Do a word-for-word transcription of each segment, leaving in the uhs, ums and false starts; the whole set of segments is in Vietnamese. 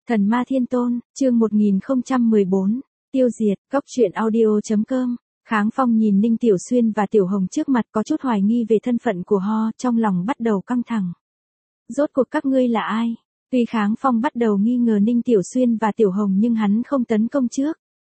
Thần Ma Thiên Tôn, chương một nghìn không trăm mười bốn, tiêu diệt, cốc truyện audio.com. Kháng Phong nhìn Ninh Tiểu Xuyên và Tiểu Hồng trước mặt có chút hoài nghi về thân phận của họ, trong lòng bắt đầu căng thẳng. Rốt cuộc các ngươi là ai? Tuy Kháng Phong bắt đầu nghi ngờ Ninh Tiểu Xuyên và Tiểu Hồng nhưng hắn không tấn công trước.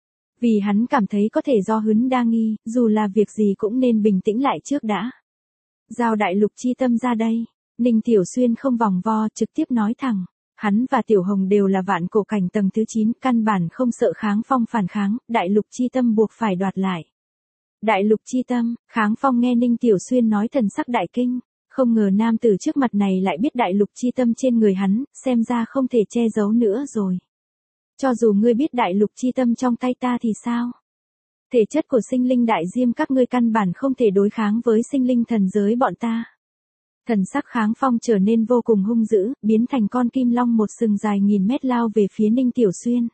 Vì hắn cảm thấy có thể do hứng đa nghi, dù là việc gì cũng nên bình tĩnh lại trước đã. Giao đại lục chi tâm ra đây. Ninh Tiểu Xuyên không vòng vo, trực tiếp nói thẳng. Hắn và Tiểu Hồng đều là vạn cổ cảnh tầng thứ chín, căn bản không sợ Kháng Phong phản kháng, đại lục chi tâm buộc phải đoạt lại. Đại lục chi tâm, Kháng Phong nghe Ninh Tiểu Xuyên nói thần sắc đại kinh, không ngờ nam tử trước mặt này lại biết đại lục chi tâm trên người hắn, xem ra không thể che giấu nữa rồi. Cho dù ngươi biết đại lục chi tâm trong tay ta thì sao? Thể chất của sinh linh đại diêm các ngươi căn bản không thể đối kháng với sinh linh thần giới bọn ta. Thần sắc Kháng Phong trở nên vô cùng hung dữ, biến thành con kim long một sừng dài nghìn mét lao về phía Ninh Tiểu Xuyên.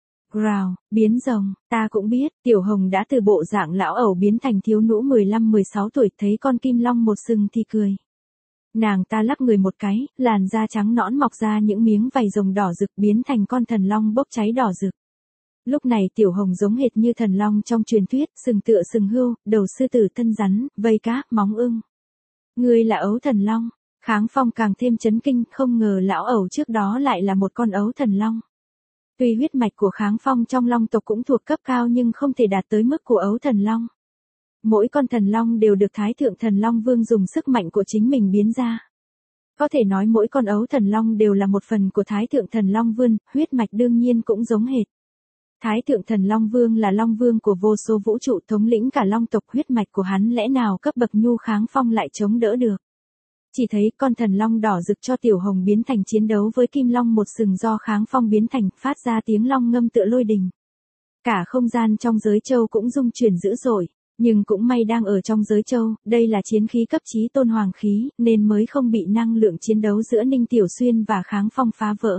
Rào, biến rồng, ta cũng biết, Tiểu Hồng đã từ bộ dạng lão ẩu biến thành thiếu nữ mười lăm mười sáu tuổi, thấy con kim long một sừng thì cười. Nàng ta lắc người một cái, làn da trắng nõn mọc ra những miếng vảy rồng đỏ rực biến thành con thần long bốc cháy đỏ rực. Lúc này Tiểu Hồng giống hệt như thần long trong truyền thuyết, sừng tựa sừng hươu, đầu sư tử thân rắn, vây cá, móng ưng. Ngươi là ấu thần long. Kháng Phong càng thêm chấn kinh, không ngờ lão ẩu trước đó lại là một con ấu thần long. Tuy huyết mạch của Kháng Phong trong long tộc cũng thuộc cấp cao nhưng không thể đạt tới mức của ấu thần long. Mỗi con thần long đều được Thái Thượng Thần Long Vương dùng sức mạnh của chính mình biến ra. Có thể nói mỗi con ấu thần long đều là một phần của Thái Thượng Thần Long Vương, huyết mạch đương nhiên cũng giống hệt. Thái Thượng Thần Long Vương là Long Vương của vô số vũ trụ, thống lĩnh cả long tộc, huyết mạch của hắn lẽ nào cấp bậc nhu Kháng Phong lại chống đỡ được. Chỉ thấy con thần long đỏ rực cho Tiểu Hồng biến thành chiến đấu với kim long một sừng do Kháng Phong biến thành, phát ra tiếng long ngâm tựa lôi đình. Cả không gian trong giới châu cũng rung chuyển dữ dội, nhưng cũng may đang ở trong giới châu, đây là chiến khí cấp chí tôn hoàng khí, nên mới không bị năng lượng chiến đấu giữa Ninh Tiểu Xuyên và Kháng Phong phá vỡ.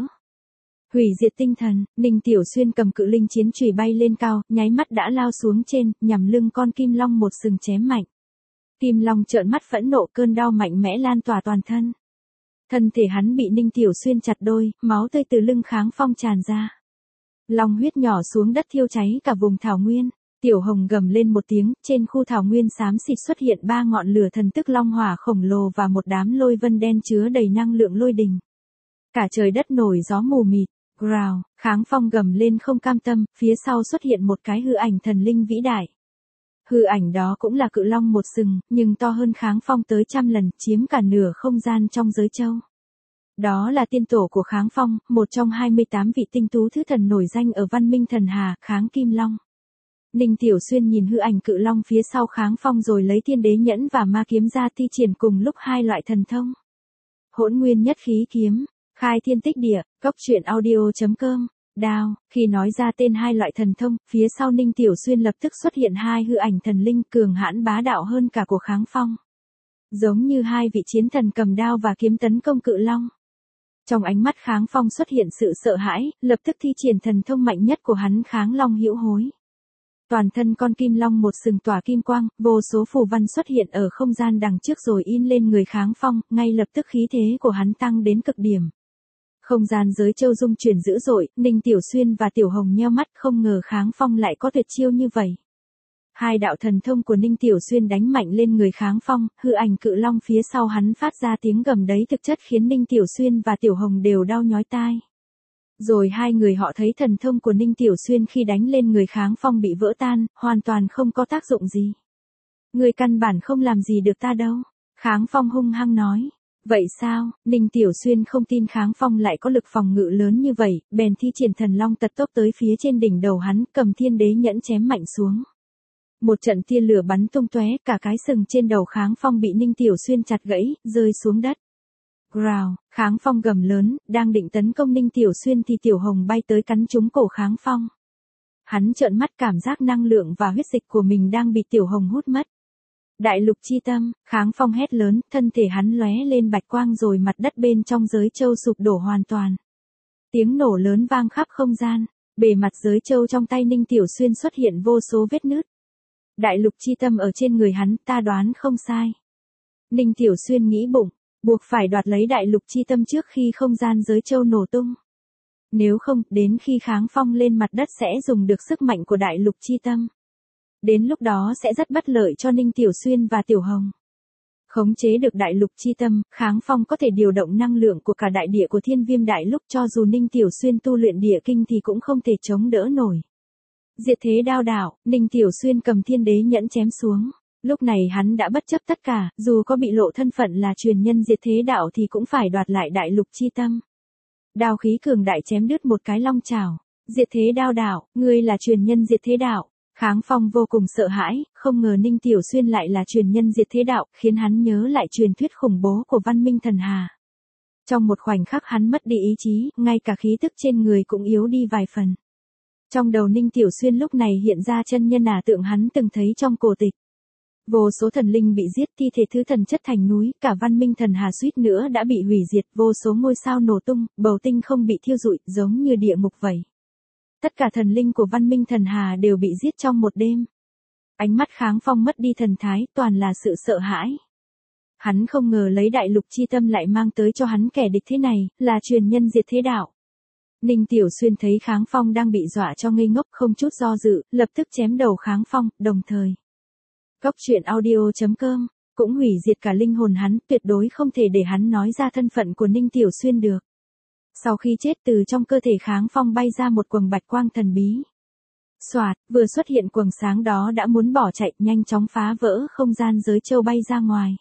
Hủy diệt tinh thần, Ninh Tiểu Xuyên cầm cự linh chiến chùy bay lên cao, nháy mắt đã lao xuống trên, nhằm lưng con kim long một sừng chém mạnh. Kim long trợn mắt phẫn nộ, cơn đau mạnh mẽ lan tỏa toàn thân. Thân thể hắn bị Ninh Tiểu Xuyên chặt đôi, máu tươi từ lưng Kháng Phong tràn ra. Long huyết nhỏ xuống đất thiêu cháy cả vùng thảo nguyên. Tiểu Hồng gầm lên một tiếng, trên khu thảo nguyên xám xịt xuất hiện ba ngọn lửa thần tức long hỏa khổng lồ và một đám lôi vân đen chứa đầy năng lượng lôi đình. Cả trời đất nổi gió mù mịt. Growl, Kháng Phong gầm lên không cam tâm, phía sau xuất hiện một cái hư ảnh thần linh vĩ đại. Hư ảnh đó cũng là cự long một sừng, nhưng to hơn Kháng Phong tới trăm lần, chiếm cả nửa không gian trong giới châu. Đó là tiên tổ của Kháng Phong, một trong hai mươi tám vị tinh tú thứ thần nổi danh ở văn minh thần hà, Kháng Kim Long. Ninh Tiểu Xuyên nhìn hư ảnh cự long phía sau Kháng Phong rồi lấy thiên đế nhẫn và ma kiếm ra thi triển cùng lúc hai loại thần thông. Hỗn nguyên nhất khí kiếm, khai thiên tích địa, cốc truyện audio.com, đao, khi nói ra tên hai loại thần thông, phía sau Ninh Tiểu Xuyên lập tức xuất hiện hai hư ảnh thần linh cường hãn bá đạo hơn cả của Kháng Phong. Giống như hai vị chiến thần cầm đao và kiếm tấn công cự long. Trong ánh mắt Kháng Phong xuất hiện sự sợ hãi, lập tức thi triển thần thông mạnh nhất của hắn Kháng Long Hữu Hối. Toàn thân con kim long một sừng tỏa kim quang, vô số phù văn xuất hiện ở không gian đằng trước rồi in lên người Kháng Phong, ngay lập tức khí thế của hắn tăng đến cực điểm. Không gian giới châu rung chuyển dữ dội, Ninh Tiểu Xuyên và Tiểu Hồng nheo mắt, không ngờ Kháng Phong lại có tuyệt chiêu như vậy. Hai đạo thần thông của Ninh Tiểu Xuyên đánh mạnh lên người Kháng Phong, hư ảnh cự long phía sau hắn phát ra tiếng gầm đấy thực chất khiến Ninh Tiểu Xuyên và Tiểu Hồng đều đau nhói tai. Rồi hai người họ thấy thần thông của Ninh Tiểu Xuyên khi đánh lên người Kháng Phong bị vỡ tan, hoàn toàn không có tác dụng gì. Người căn bản không làm gì được ta đâu. Kháng Phong hung hăng nói. Vậy sao? Ninh Tiểu Xuyên không tin Kháng Phong lại có lực phòng ngự lớn như vậy, bèn thi triển thần long tật tốc tới phía trên đỉnh đầu hắn, cầm thiên đế nhẫn chém mạnh xuống. Một trận tia lửa bắn tung tóe, cả cái sừng trên đầu Kháng Phong bị Ninh Tiểu Xuyên chặt gãy, rơi xuống đất. Growl, Kháng Phong gầm lớn, đang định tấn công Ninh Tiểu Xuyên thì Tiểu Hồng bay tới cắn trúng cổ Kháng Phong. Hắn trợn mắt cảm giác năng lượng và huyết dịch của mình đang bị Tiểu Hồng hút mất. Đại lục chi tâm, Kháng Phong hét lớn, thân thể hắn lóe lên bạch quang rồi mặt đất bên trong giới châu sụp đổ hoàn toàn. Tiếng nổ lớn vang khắp không gian, bề mặt giới châu trong tay Ninh Tiểu Xuyên xuất hiện vô số vết nứt. Đại lục chi tâm ở trên người hắn, ta đoán không sai. Ninh Tiểu Xuyên nghĩ bụng, buộc phải đoạt lấy đại lục chi tâm trước khi không gian giới châu nổ tung. Nếu không, đến khi kháng phong lên mặt đất sẽ dùng được sức mạnh của đại lục chi tâm. Đến lúc đó sẽ rất bất lợi cho Ninh Tiểu Xuyên và Tiểu Hồng. Khống chế được đại lục chi tâm, kháng phong có thể điều động năng lượng của cả đại địa của thiên viêm đại lục, cho dù Ninh Tiểu Xuyên tu luyện địa kinh thì cũng không thể chống đỡ nổi. Diệt thế đao đạo, Ninh Tiểu Xuyên cầm thiên đế nhẫn chém xuống. Lúc này hắn đã bất chấp tất cả, dù có bị lộ thân phận là truyền nhân diệt thế đạo thì cũng phải đoạt lại đại lục chi tâm. Đao khí cường đại chém đứt một cái long chảo. Diệt thế đao đạo, ngươi là truyền nhân diệt thế đạo. Kháng phong vô cùng sợ hãi, không ngờ Ninh Tiểu Xuyên lại là truyền nhân diệt thế đạo, khiến hắn nhớ lại truyền thuyết khủng bố của văn minh thần hà. Trong một khoảnh khắc hắn mất đi ý chí, ngay cả khí tức trên người cũng yếu đi vài phần. Trong đầu Ninh Tiểu Xuyên lúc này hiện ra chân nhân ả tượng hắn từng thấy trong cổ tịch. Vô số thần linh bị giết, thi thể thứ thần chất thành núi, cả văn minh thần hà suýt nữa đã bị hủy diệt, vô số ngôi sao nổ tung, bầu tinh không bị thiêu rụi, giống như địa ngục vậy. Tất cả thần linh của văn minh thần hà đều bị giết trong một đêm. Ánh mắt kháng phong mất đi thần thái, toàn là sự sợ hãi. Hắn không ngờ lấy đại lục chi tâm lại mang tới cho hắn kẻ địch thế này, là truyền nhân diệt thế đạo. Ninh Tiểu Xuyên thấy kháng phong đang bị dọa cho ngây ngốc, không chút do dự, lập tức chém đầu kháng phong, đồng thời. Góc truyện audio chấm com, cũng hủy diệt cả linh hồn hắn, tuyệt đối không thể để hắn nói ra thân phận của Ninh Tiểu Xuyên được. Sau khi chết, từ trong cơ thể kháng phong bay ra một quầng bạch quang thần bí. Soạt, vừa xuất hiện quầng sáng đó đã muốn bỏ chạy, nhanh chóng phá vỡ không gian giới châu bay ra ngoài.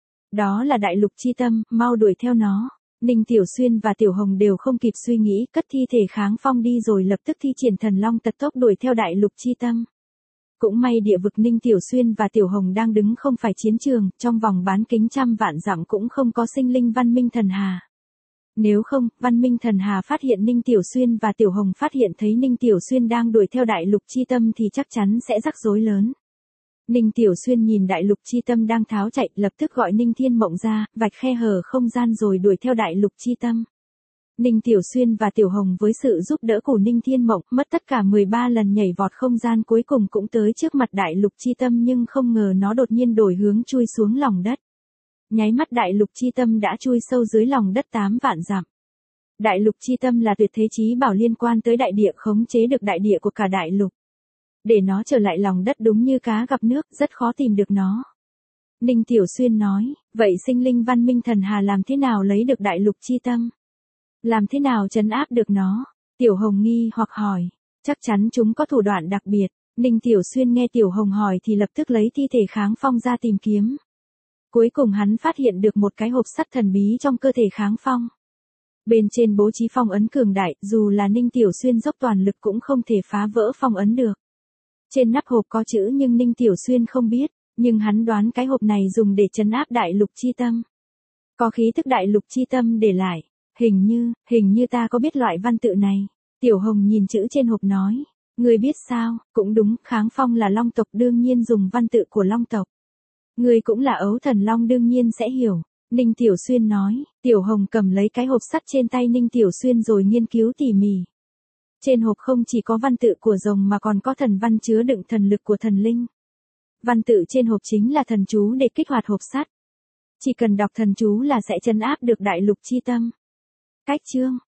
Đó là đại lục chi tâm, mau đuổi theo nó. Ninh Tiểu Xuyên và Tiểu Hồng đều không kịp suy nghĩ, cất thi thể kháng phong đi rồi lập tức thi triển thần long tật tốc đuổi theo đại lục chi tâm. Cũng may địa vực Ninh Tiểu Xuyên và Tiểu Hồng đang đứng không phải chiến trường, trong vòng bán kính trăm vạn dặm cũng không có sinh linh văn minh thần hà. Nếu không, văn minh thần hà phát hiện Ninh Tiểu Xuyên và Tiểu Hồng phát hiện thấy Ninh Tiểu Xuyên đang đuổi theo đại lục chi tâm thì chắc chắn sẽ rắc rối lớn. Ninh Tiểu Xuyên nhìn đại lục chi tâm đang tháo chạy, lập tức gọi Ninh Thiên Mộng ra, vạch khe hở không gian rồi đuổi theo đại lục chi tâm. Ninh Tiểu Xuyên và Tiểu Hồng với sự giúp đỡ của Ninh Thiên Mộng, mất tất cả mười ba lần nhảy vọt không gian, cuối cùng cũng tới trước mặt đại lục chi tâm, nhưng không ngờ nó đột nhiên đổi hướng chui xuống lòng đất. Nháy mắt đại lục chi tâm đã chui sâu dưới lòng đất tám vạn dặm. Đại lục chi tâm là tuyệt thế chí bảo liên quan tới đại địa, khống chế được đại địa của cả đại lục. Để nó trở lại lòng đất đúng như cá gặp nước, rất khó tìm được nó. Ninh Tiểu Xuyên nói, vậy sinh linh văn minh thần hà làm thế nào lấy được đại lục chi tâm? Làm thế nào trấn áp được nó? Tiểu Hồng nghi hoặc hỏi, chắc chắn chúng có thủ đoạn đặc biệt. Ninh Tiểu Xuyên nghe Tiểu Hồng hỏi thì lập tức lấy thi thể kháng phong ra tìm kiếm. Cuối cùng hắn phát hiện được một cái hộp sắt thần bí trong cơ thể kháng phong. Bên trên bố trí phong ấn cường đại, dù là Ninh Tiểu Xuyên dốc toàn lực cũng không thể phá vỡ phong ấn được. Trên nắp hộp có chữ nhưng Ninh Tiểu Xuyên không biết, nhưng hắn đoán cái hộp này dùng để trấn áp đại lục chi tâm. Có khí thức đại lục chi tâm để lại, hình như, hình như ta có biết loại văn tự này. Tiểu Hồng nhìn chữ trên hộp nói, ngươi biết sao, cũng đúng, kháng phong là long tộc đương nhiên dùng văn tự của long tộc. Ngươi cũng là ấu thần long đương nhiên sẽ hiểu. Ninh Tiểu Xuyên nói, Tiểu Hồng cầm lấy cái hộp sắt trên tay Ninh Tiểu Xuyên rồi nghiên cứu tỉ mỉ. Trên hộp không chỉ có văn tự của rồng mà còn có thần văn chứa đựng thần lực của thần linh. Văn tự trên hộp chính là thần chú để kích hoạt hộp sắt. Chỉ cần đọc thần chú là sẽ trấn áp được đại lục chi tâm. Cách chương